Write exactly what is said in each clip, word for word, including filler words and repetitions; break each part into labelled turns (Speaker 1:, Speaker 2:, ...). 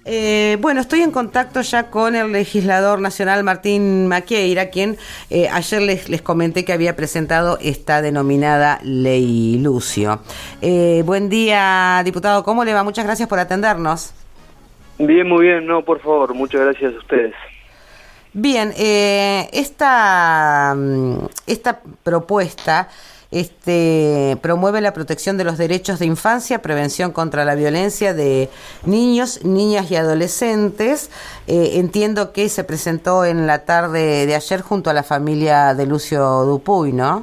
Speaker 1: Eh, bueno, estoy en contacto ya con el legislador nacional Martín Maqueira, quien eh, ayer les, les comenté que había presentado esta denominada Ley Lucio. Eh, buen día, diputado, ¿cómo le va? Muchas gracias por atendernos.
Speaker 2: Bien, muy bien, no, por favor, muchas gracias a ustedes.
Speaker 1: Bien, eh, esta, esta propuesta este, promueve la protección de los derechos de infancia, prevención contra la violencia de niños, niñas y adolescentes. Eh, entiendo que se presentó en la tarde de ayer junto a la familia de Lucio Dupuy, ¿no?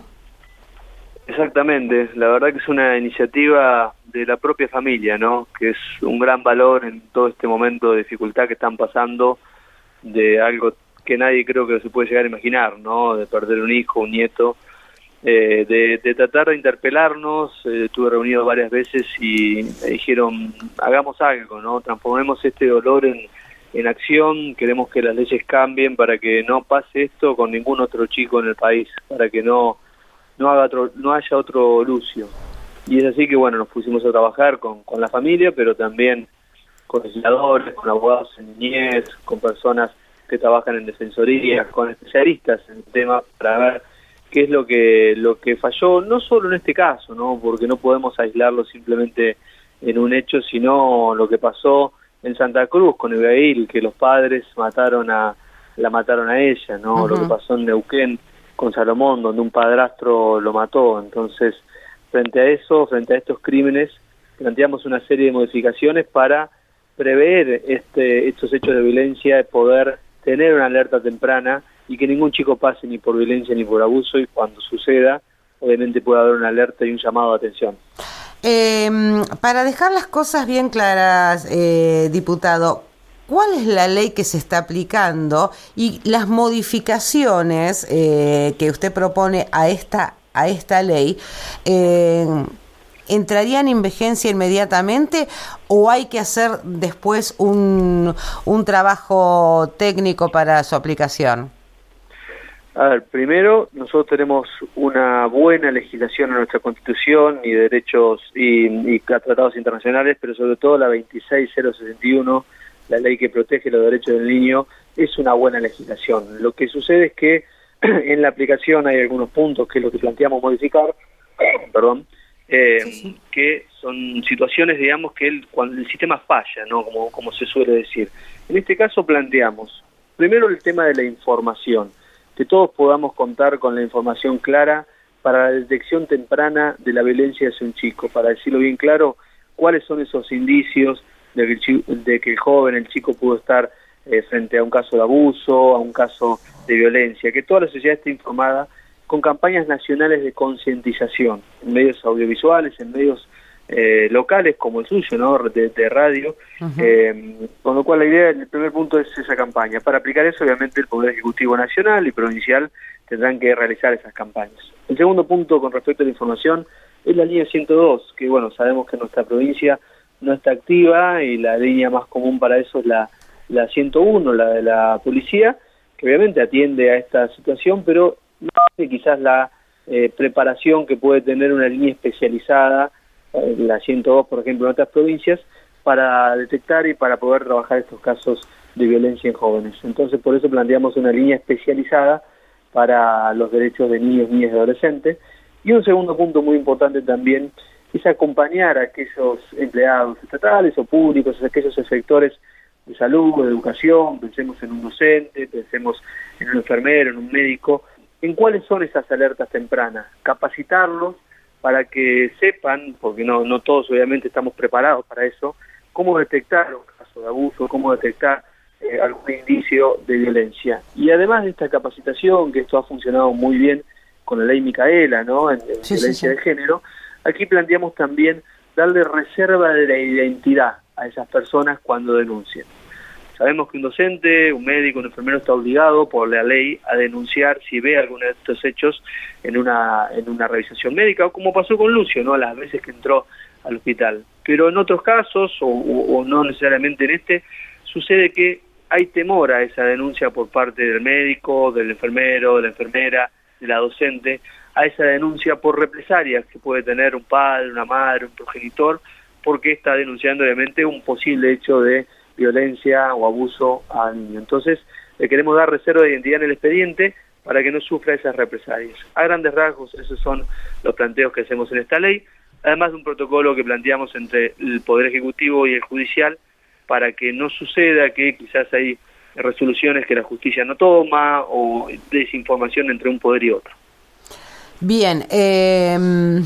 Speaker 2: Exactamente, la verdad que es una iniciativa de la propia familia, ¿no? Que es un gran valor en todo este momento de dificultad que están pasando, de algo que nadie creo que se puede llegar a imaginar, ¿no? De perder un hijo, un nieto, eh, de, de tratar de interpelarnos. Eh, estuve reunido varias veces y me dijeron, hagamos algo, ¿no? Transformemos este dolor en, en acción. Queremos que las leyes cambien para que no pase esto con ningún otro chico en el país, para que no no haga otro, no haya otro Lucio. Y es así que, bueno, nos pusimos a trabajar con, con la familia, pero también con legisladores, con abogados en niñez, con personas que trabajan en defensoría, con especialistas en el tema, para ver qué es lo que lo que falló, no solo en este caso, ¿no? Porque no podemos aislarlo simplemente en un hecho, sino lo que pasó en Santa Cruz con Abigail, que los padres mataron a la mataron a ella, ¿no? Uh-huh. Lo que pasó en Neuquén con Salomón, donde un padrastro lo mató. Entonces, frente a eso, frente a estos crímenes, planteamos una serie de modificaciones para prever este, estos hechos de violencia, poder tener una alerta temprana y que ningún chico pase ni por violencia ni por abuso, y cuando suceda, obviamente pueda haber una alerta y un llamado de atención.
Speaker 1: Eh, para dejar las cosas bien claras, eh, diputado, ¿cuál es la ley que se está aplicando y las modificaciones eh, que usted propone a esta a esta ley eh, entrarían en vigencia inmediatamente o hay que hacer después un, un trabajo técnico para su aplicación?
Speaker 2: A ver, primero, nosotros tenemos una buena legislación en nuestra Constitución y derechos y, y tratados internacionales, pero sobre todo la veintiséis mil sesenta y uno, la ley que protege los derechos del niño, es una buena legislación. Lo que sucede es que en la aplicación hay algunos puntos que es lo que planteamos modificar, perdón, eh, sí, sí. que son situaciones, digamos, que el, cuando el sistema falla, ¿no? Como, como se suele decir. En este caso planteamos, primero, el tema de la información, que todos podamos contar con la información clara para la detección temprana de la violencia hacia un chico, para decirlo bien claro, cuáles son esos indicios de que el, chico, de que el joven, el chico pudo estar eh, frente a un caso de abuso, a un caso de violencia, que toda la sociedad esté informada con campañas nacionales de concientización, en medios audiovisuales, en medios eh, locales como el suyo, ¿no? de, de radio, uh-huh. eh, con lo cual la idea, el primer punto es esa campaña. Para aplicar eso, obviamente, el Poder Ejecutivo Nacional y Provincial tendrán que realizar esas campañas. El segundo punto con respecto a la información es la línea ciento dos, que bueno, sabemos que en nuestra provincia no está activa y la línea más común para eso es la, la ciento uno, la de la policía, que obviamente atiende a esta situación, pero no tiene quizás la eh, preparación que puede tener una línea especializada, eh, la ciento dos, por ejemplo, en otras provincias, para detectar y para poder trabajar estos casos de violencia en jóvenes. Entonces, por eso planteamos una línea especializada para los derechos de niños, niñas y adolescentes. Y un segundo punto muy importante también es acompañar a aquellos empleados estatales o públicos, a aquellos sectores de salud, de educación, pensemos en un docente, pensemos en un enfermero, en un médico, en cuáles son esas alertas tempranas, capacitarlos para que sepan, porque no, no todos obviamente estamos preparados para eso, cómo detectar un caso de abuso, cómo detectar eh, algún indicio de violencia. Y además de esta capacitación, que esto ha funcionado muy bien con la ley Micaela, ¿no? En, en
Speaker 1: sí,
Speaker 2: violencia
Speaker 1: sí, sí.
Speaker 2: de género, aquí planteamos también darle reserva de la identidad a esas personas cuando denuncien. Sabemos que un docente, un médico, un enfermero está obligado por la ley a denunciar si ve alguno de estos hechos en una en una revisación médica, o como pasó con Lucio, ¿no? Las veces que entró al hospital. Pero en otros casos, o, o, o no necesariamente en este, sucede que hay temor a esa denuncia por parte del médico, del enfermero, de la enfermera, de la docente, a esa denuncia por represalias que puede tener un padre, una madre, un progenitor, porque está denunciando obviamente un posible hecho de violencia o abuso al niño. Entonces, le queremos dar reserva de identidad en el expediente para que no sufra esas represalias. A grandes rasgos, esos son los planteos que hacemos en esta ley, además de un protocolo que planteamos entre el Poder Ejecutivo y el Judicial para que no suceda que quizás hay resoluciones que la justicia no toma o desinformación entre un poder y otro.
Speaker 1: Bien, eh,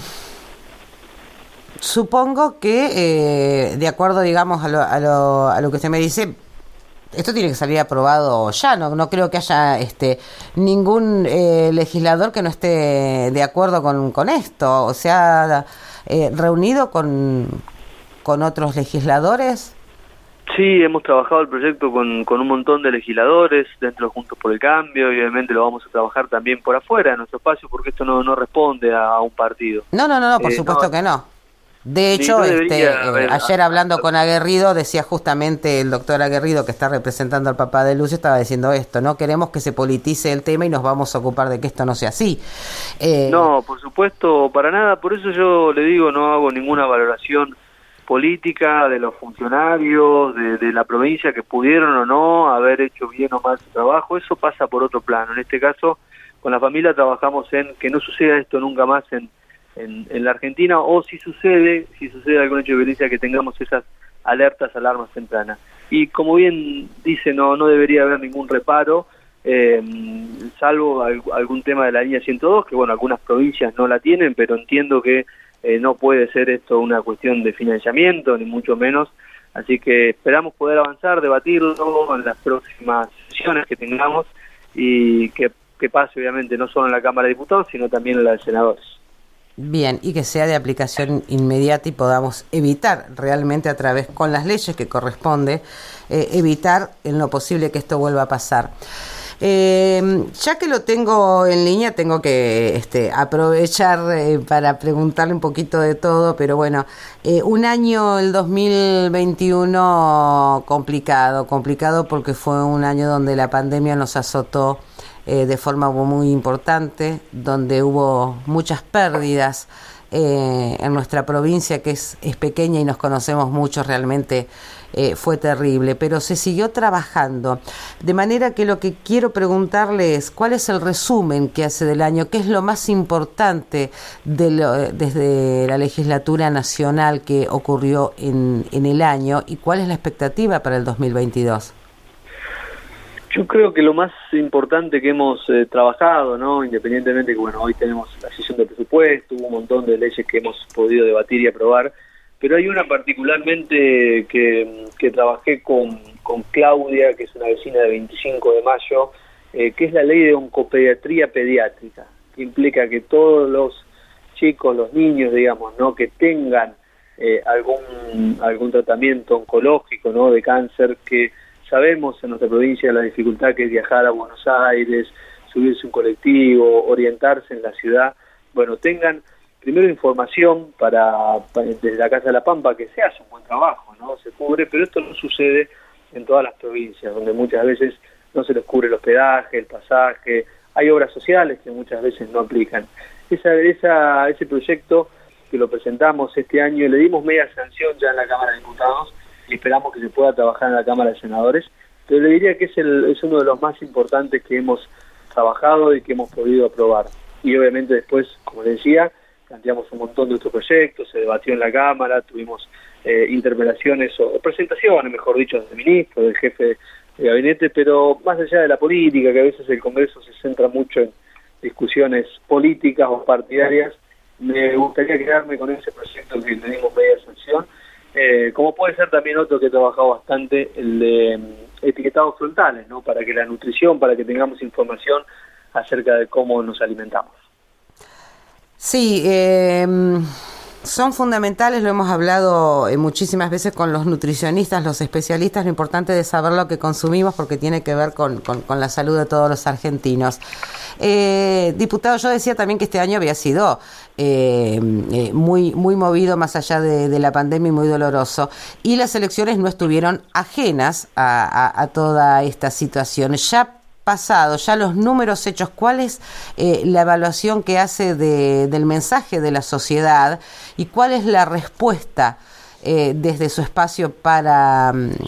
Speaker 1: supongo que eh, de acuerdo, digamos, a lo, a, lo, a lo que usted me dice, esto tiene que salir aprobado ya, no no creo que haya este ningún eh, legislador que no esté de acuerdo con, con esto, o sea, eh, reunido con, con otros legisladores.
Speaker 2: Sí, hemos trabajado el proyecto con, con un montón de legisladores dentro de Juntos por el Cambio, y obviamente lo vamos a trabajar también por afuera de nuestro espacio, porque esto no, no responde a, a un partido.
Speaker 1: No, no, no, no por eh, supuesto no, que no. De hecho, sí, no este, eh, ayer hablando con Aguerrido, decía justamente el doctor Aguerrido, que está representando al papá de Lucio, estaba diciendo esto: no queremos que se politice el tema y nos vamos a ocupar de que esto no sea así.
Speaker 2: Eh, no, por supuesto, para nada. Por eso yo le digo, no hago ninguna valoración política de los funcionarios de, de la provincia que pudieron o no haber hecho bien o mal su trabajo. Eso pasa por otro plano. En este caso, con la familia trabajamos en que no suceda esto nunca más en, en, en la Argentina, o si sucede, si sucede algún hecho de violencia, que tengamos esas alertas, alarmas tempranas. Y como bien dice, no, no debería haber ningún reparo, eh, salvo algún tema de la línea ciento dos, que bueno, algunas provincias no la tienen, pero entiendo que Eh, no puede ser esto una cuestión de financiamiento, ni mucho menos, así que esperamos poder avanzar, debatirlo en las próximas sesiones que tengamos, y que, que pase obviamente no solo en la Cámara de Diputados, sino también en la de Senadores.
Speaker 1: Bien, y que sea de aplicación inmediata y podamos evitar realmente a través, con las leyes que corresponde, eh, evitar en lo posible que esto vuelva a pasar. Eh, ya que lo tengo en línea, tengo que este, aprovechar eh, para preguntarle un poquito de todo, pero bueno, eh, un año, el dos mil veintiuno, complicado, complicado porque fue un año donde la pandemia nos azotó eh, de forma muy importante, donde hubo muchas pérdidas eh, en nuestra provincia, que es, es pequeña y nos conocemos mucho, realmente Eh, fue terrible, pero se siguió trabajando, de manera que lo que quiero preguntarle es cuál es el resumen que hace del año, qué es lo más importante de lo, desde la legislatura nacional que ocurrió en, en el año, y cuál es la expectativa para el dos mil veintidós.
Speaker 2: Yo creo que lo más importante que hemos eh, trabajado, ¿no? Independientemente que bueno, hoy tenemos la sesión de presupuesto, hubo un montón de leyes que hemos podido debatir y aprobar, pero hay una particularmente que, que trabajé con, con Claudia, que es una vecina de veinticinco de mayo, eh, que es la ley de oncopediatría pediátrica, que implica que todos los chicos, los niños, digamos, ¿no?, que tengan eh, algún algún tratamiento oncológico, ¿no?, de cáncer, que sabemos en nuestra provincia la dificultad que es viajar a Buenos Aires, subirse un colectivo, orientarse en la ciudad, bueno, tengan primero información para, para desde la Casa de la Pampa, que se hace un buen trabajo, ¿no?, se cubre, pero esto no sucede en todas las provincias, donde muchas veces no se les cubre el hospedaje, el pasaje, hay obras sociales que muchas veces no aplican. Esa, esa, ese proyecto que lo presentamos este año, le dimos media sanción ya en la Cámara de Diputados y esperamos que se pueda trabajar en la Cámara de Senadores, pero le diría que es, el, es uno de los más importantes que hemos trabajado y que hemos podido aprobar. Y obviamente después, como les decía, planteamos un montón de otros proyectos, se debatió en la Cámara, tuvimos eh, interpelaciones o, o presentaciones, mejor dicho, del ministro, del jefe de gabinete, pero más allá de la política, que a veces el Congreso se centra mucho en discusiones políticas o partidarias, me gustaría quedarme con ese proyecto que le dimos media sanción, eh, como puede ser también otro que he trabajado bastante, el de um, etiquetados frontales, ¿no?, para que la nutrición, para que tengamos información acerca de cómo nos alimentamos.
Speaker 1: Sí, eh, son fundamentales, lo hemos hablado eh, muchísimas veces con los nutricionistas, los especialistas, lo importante de saber lo que consumimos porque tiene que ver con, con, con la salud de todos los argentinos. Eh, diputado, yo decía también que este año había sido eh, eh, muy, muy movido más allá de, de la pandemia y muy doloroso, y las elecciones no estuvieron ajenas a, a, a toda esta situación. Ya pasado, ya los números hechos, ¿cuál es eh, la evaluación que hace de, del mensaje de la sociedad y cuál es la respuesta eh, desde su espacio para,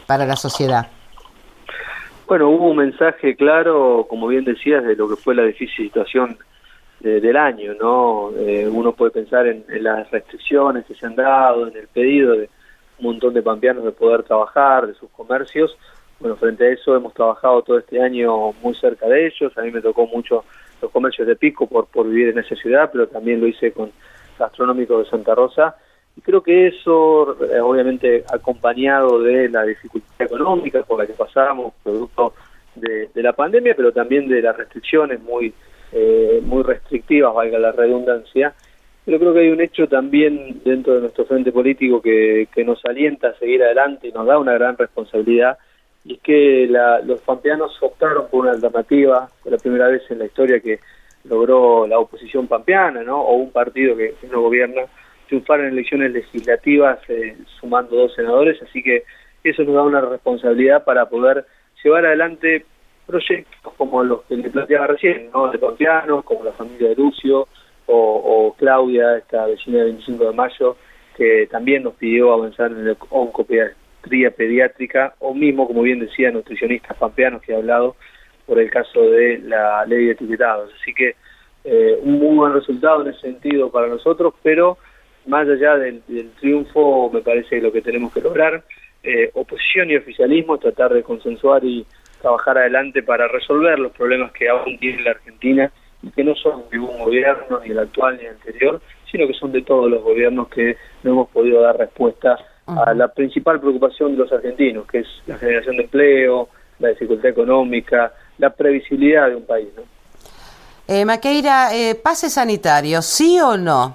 Speaker 1: para la sociedad.
Speaker 2: Bueno, hubo un mensaje claro, como bien decías, de lo que fue la difícil situación de, del año, ¿no? Eh, uno puede pensar en, en las restricciones que se han dado, en el pedido de un montón de pampeanos de poder trabajar, de sus comercios. Bueno, frente a eso hemos trabajado todo este año muy cerca de ellos. A mí me tocó mucho los comercios de Pico por, por vivir en esa ciudad, pero también lo hice con Gastronómico de Santa Rosa. Y creo que eso, eh, obviamente, acompañado de la dificultad económica por la que pasamos, producto de, de la pandemia, pero también de las restricciones muy, eh, muy restrictivas, valga la redundancia. Pero creo que hay un hecho también dentro de nuestro frente político que, que nos alienta a seguir adelante y nos da una gran responsabilidad, y es que la, los pampeanos optaron por una alternativa. Fue la primera vez en la historia que logró la oposición pampeana, ¿no? O un partido que, que no gobierna, triunfar en elecciones legislativas eh, sumando dos senadores, así que eso nos da una responsabilidad para poder llevar adelante proyectos como los que le planteaba recién, ¿no? De pampeanos, como la familia de Lucio, o, o Claudia, esta vecina del veinticinco de mayo, que también nos pidió avanzar en la oncopediatría pediátrica, o mismo, como bien decía, nutricionistas pampeanos que ha hablado por el caso de la ley de etiquetados. Así que eh, un muy buen resultado en ese sentido para nosotros, pero más allá del, del triunfo, me parece que lo que tenemos que lograr, eh, oposición y oficialismo, tratar de consensuar y trabajar adelante para resolver los problemas que aún tiene la Argentina, y que no son de un gobierno, ni el actual ni el anterior, sino que son de todos los gobiernos que no hemos podido dar respuesta a la principal preocupación de los argentinos, que es la generación de empleo, la dificultad económica, la previsibilidad de un país, ¿no?
Speaker 1: Eh, Maqueira, eh, pase sanitario, ¿sí o no?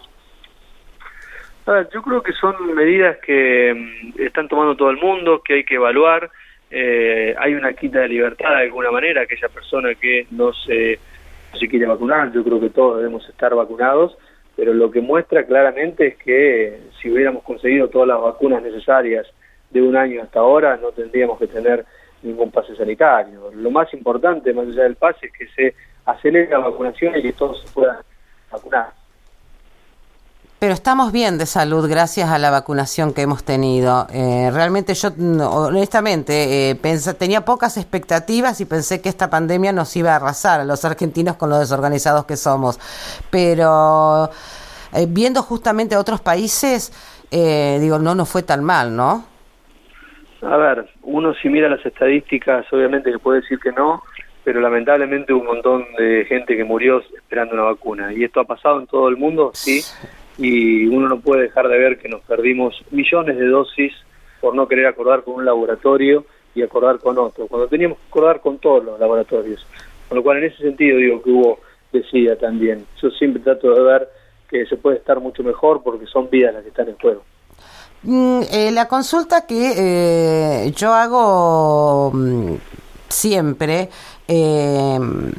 Speaker 2: A ver, yo creo que son medidas que mm, están tomando todo el mundo, que hay que evaluar. Eh, hay una quita de libertad de alguna manera, aquella persona que no se, no se quiere vacunar. Yo creo que todos debemos estar vacunados, pero lo que muestra claramente es que si hubiéramos conseguido todas las vacunas necesarias de un año hasta ahora, no tendríamos que tener ningún pase sanitario. Lo más importante, más allá del pase, es que se acelere la vacunación y que todos se puedan vacunar.
Speaker 1: Pero estamos bien de salud gracias a la vacunación que hemos tenido. Eh, realmente yo, honestamente, eh, pensé, tenía pocas expectativas y pensé que esta pandemia nos iba a arrasar a los argentinos con lo desorganizados que somos. Pero eh, viendo justamente a otros países, eh, digo, no nos fue tan mal, ¿no?
Speaker 2: A ver, uno si mira las estadísticas, obviamente que puede decir que no, pero lamentablemente hubo un montón de gente que murió esperando una vacuna. Y esto ha pasado en todo el mundo, sí. Y uno no puede dejar de ver que nos perdimos millones de dosis por no querer acordar con un laboratorio y acordar con otro, cuando teníamos que acordar con todos los laboratorios. Con lo cual, en ese sentido, digo que hubo desidia también. Yo siempre trato de ver que se puede estar mucho mejor porque son vidas las que están en juego.
Speaker 1: Mm, eh, la consulta que eh, yo hago mm, siempre... Eh,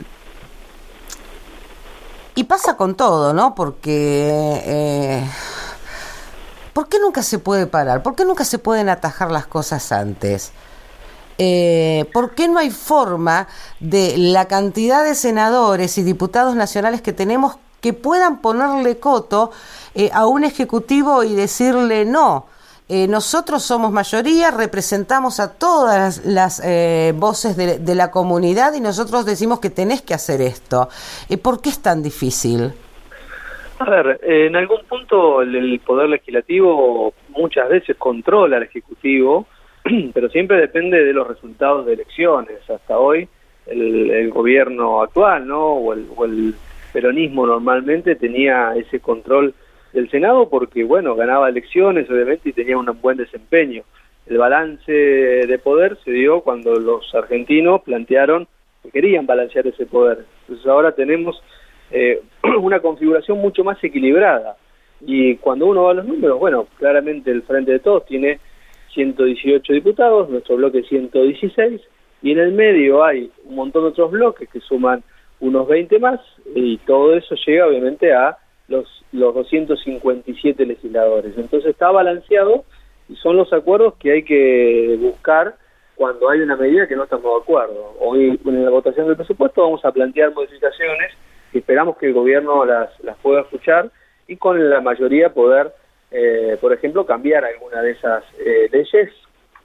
Speaker 1: Y pasa con todo, ¿no? Porque... Eh, ¿por qué nunca se puede parar? ¿Por qué nunca se pueden atajar las cosas antes? Eh, ¿Por qué no hay forma de la cantidad de senadores y diputados nacionales que tenemos que puedan ponerle coto eh, a un ejecutivo y decirle no? Eh, nosotros somos mayoría, representamos a todas las, las eh, voces de, de la comunidad y nosotros decimos que tenés que hacer esto. Eh, ¿Por qué es tan difícil?
Speaker 2: A ver, eh, en algún punto el, el Poder Legislativo muchas veces controla al Ejecutivo, pero siempre depende de los resultados de elecciones. Hasta hoy el, el gobierno actual, ¿no? O el, o el peronismo normalmente tenía ese control del Senado porque, bueno, ganaba elecciones, obviamente, y tenía un buen desempeño. El balance de poder se dio cuando los argentinos plantearon que querían balancear ese poder. Entonces ahora tenemos eh, una configuración mucho más equilibrada. Y cuando uno va a los números, bueno, claramente el Frente de Todos tiene ciento dieciocho diputados, nuestro bloque ciento dieciséis, y en el medio hay un montón de otros bloques que suman unos veinte más, y todo eso llega, obviamente, a los los doscientos cincuenta y siete legisladores. Entonces está balanceado y son los acuerdos que hay que buscar cuando hay una medida que no estamos de acuerdo. Hoy en la votación del presupuesto vamos a plantear modificaciones y esperamos que el gobierno las, las pueda escuchar y con la mayoría poder, eh, por ejemplo, cambiar alguna de esas eh, leyes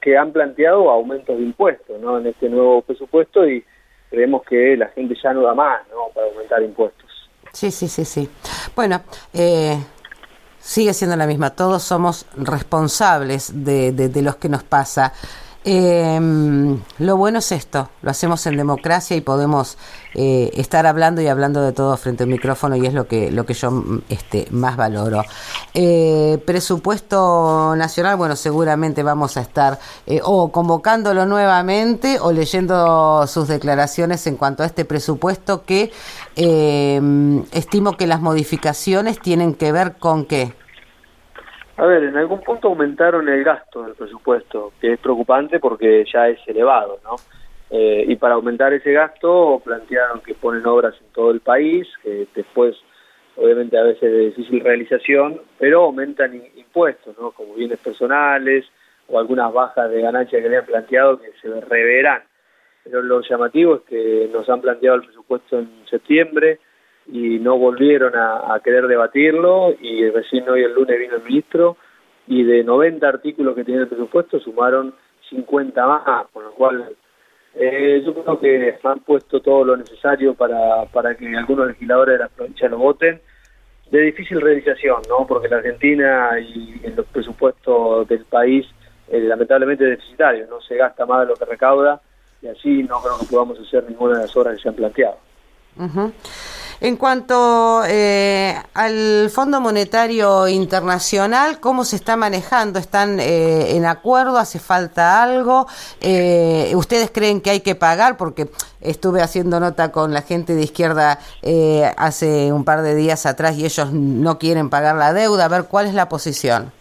Speaker 2: que han planteado aumentos de impuestos, ¿no? En este nuevo presupuesto, y creemos que la gente ya no da más, ¿no? Para aumentar impuestos.
Speaker 1: Sí, sí, sí, sí. Bueno, eh, sigue siendo la misma. Todos somos responsables de, de, de lo que nos pasa. Eh, lo bueno es esto, lo hacemos en democracia y podemos eh, estar hablando y hablando de todo frente al micrófono, y es lo que lo que yo este, más valoro. Eh, presupuesto nacional, bueno, seguramente vamos a estar eh, o convocándolo nuevamente o leyendo sus declaraciones en cuanto a este presupuesto, que eh, estimo que las modificaciones tienen que ver con ¿qué?
Speaker 2: A ver, en algún punto aumentaron el gasto del presupuesto, que es preocupante porque ya es elevado, ¿no? Eh, y para aumentar ese gasto plantearon que ponen obras en todo el país, que después, obviamente, a veces de difícil realización, pero aumentan impuestos, ¿no? Como bienes personales o algunas bajas de ganancias que habían planteado que se reverán. Pero lo llamativo es que nos han planteado el presupuesto en septiembre y no volvieron a, a querer debatirlo, y recién hoy el lunes vino el ministro y de noventa artículos que tenía el presupuesto sumaron cincuenta más, con lo cual eh, yo creo que han puesto todo lo necesario para, para que algunos legisladores de la provincia lo voten, de difícil realización, ¿no? Porque la Argentina y en los presupuestos del país eh, lamentablemente es deficitario, no se gasta más de lo que recauda, y así no creo que podamos hacer ninguna de las obras que se han planteado.
Speaker 1: Uh-huh. En cuanto eh, al Fondo Monetario Internacional, ¿cómo se está manejando? ¿Están eh, en acuerdo? ¿Hace falta algo? Eh, ¿Ustedes creen que hay que pagar? Porque estuve haciendo nota con la gente de izquierda eh, hace un par de días atrás y ellos no quieren pagar la deuda. A ver, ¿cuál es la posición?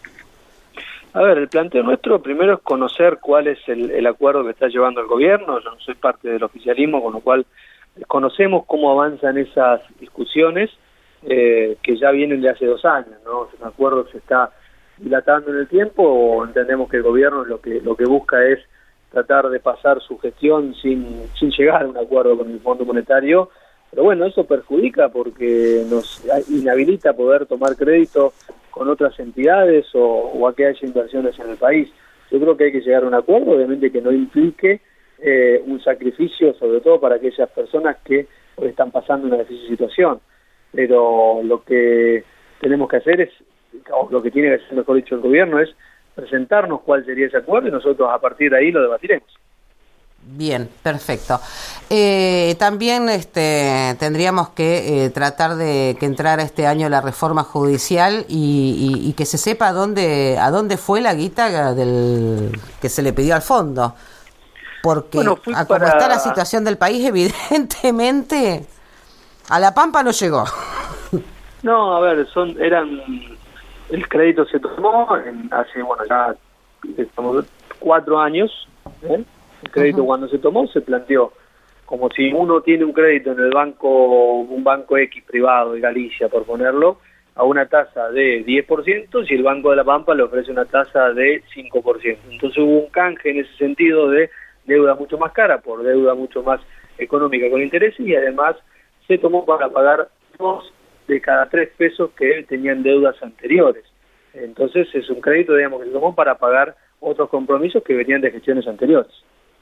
Speaker 2: A ver, el planteo nuestro primero es conocer cuál es el, el acuerdo que está llevando el gobierno. Yo no soy parte del oficialismo, con lo cual conocemos cómo avanzan esas discusiones eh, que ya vienen de hace dos años, ¿no? Es un acuerdo que se está dilatando en el tiempo, o entendemos que el gobierno lo que lo que busca es tratar de pasar su gestión sin, sin llegar a un acuerdo con el Fondo Monetario, pero bueno, eso perjudica porque nos inhabilita poder tomar crédito con otras entidades o, o a que haya inversiones en el país. Yo creo que hay que llegar a un acuerdo, obviamente que no implique Eh, un sacrificio, sobre todo para aquellas personas que hoy están pasando una difícil situación, pero lo que tenemos que hacer es, o lo que tiene que hacer, mejor dicho, el gobierno, es presentarnos cuál sería ese acuerdo y nosotros a partir de ahí lo debatiremos.
Speaker 1: Bien, perfecto. Eh, también este, tendríamos que eh, tratar de que entrara este año la reforma judicial y, y, y que se sepa a dónde, a dónde fue la guita del que se le pidió al fondo. Porque
Speaker 2: bueno,
Speaker 1: a como
Speaker 2: para...
Speaker 1: está la situación del país, evidentemente a La Pampa no llegó.
Speaker 2: No, a ver, son eran el crédito se tomó en, hace, bueno, ya estamos cuatro años, ¿eh? El crédito uh-huh. Cuando se tomó se planteó como si uno tiene un crédito en el banco, un banco X privado de Galicia, por ponerlo, a una tasa de diez por ciento, si el Banco de La Pampa le ofrece una tasa de cinco por ciento. Entonces hubo un canje en ese sentido de deuda mucho más cara por deuda mucho más económica con intereses, y además se tomó para pagar dos de cada tres pesos que tenían deudas anteriores. Entonces es un crédito, digamos, que se tomó para pagar otros compromisos que venían de gestiones anteriores.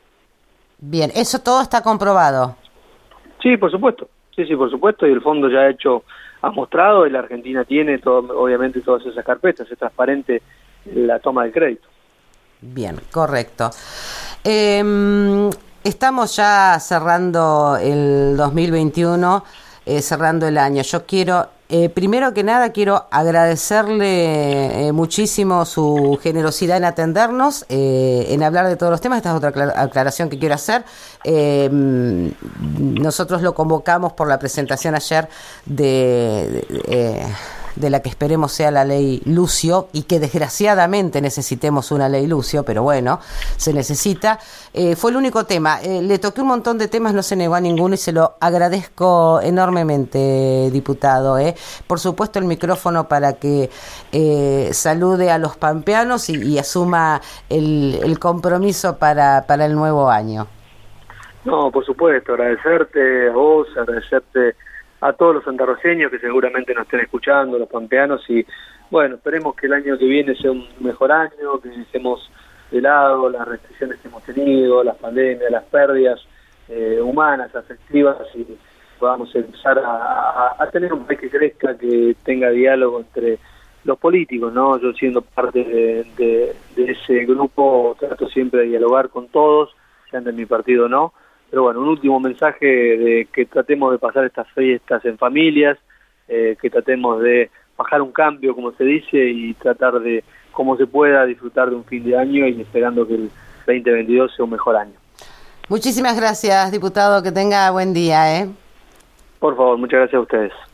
Speaker 1: Bien, ¿eso todo está comprobado?
Speaker 2: Sí, por supuesto, sí, sí, por supuesto, y el fondo ya ha hecho, ha mostrado, y la Argentina tiene todo, obviamente todas esas carpetas, es transparente la toma del crédito.
Speaker 1: Bien, correcto. Eh, estamos ya cerrando el dos mil veintiuno, eh, cerrando el año. Yo quiero, eh, primero que nada, quiero agradecerle eh, muchísimo su generosidad en atendernos, eh, en hablar de todos los temas. Esta es otra aclar- aclaración que quiero hacer. Eh, nosotros lo convocamos por la presentación ayer de... de eh, de la que esperemos sea la ley Lucio, y que desgraciadamente necesitemos una ley Lucio, pero bueno, se necesita. Eh, fue el único tema. Eh, le toqué un montón de temas, no se negó a ninguno y se lo agradezco enormemente, diputado. Eh. Por supuesto, el micrófono para que eh, salude a los pampeanos y, y asuma el, el compromiso para, para el nuevo año.
Speaker 2: No, por supuesto, agradecerte a vos, agradecerte a todos los santarroceños que seguramente nos estén escuchando, los pampeanos, y bueno, esperemos que el año que viene sea un mejor año, que dejemos de lado las restricciones que hemos tenido, las pandemias, las pérdidas eh, humanas, afectivas, y podamos empezar a, a, a tener un país que crezca, que tenga diálogo entre los políticos, ¿no? Yo siendo parte de, de, de ese grupo trato siempre de dialogar con todos, sean de mi partido o no, pero bueno, un último mensaje de que tratemos de pasar estas fiestas en familias, eh, que tratemos de bajar un cambio, como se dice, y tratar de, como se pueda, disfrutar de un fin de año y esperando que el veinte veintidós sea un mejor año.
Speaker 1: Muchísimas gracias, diputado, que tenga buen día, ¿eh?
Speaker 2: Por favor, muchas gracias a ustedes.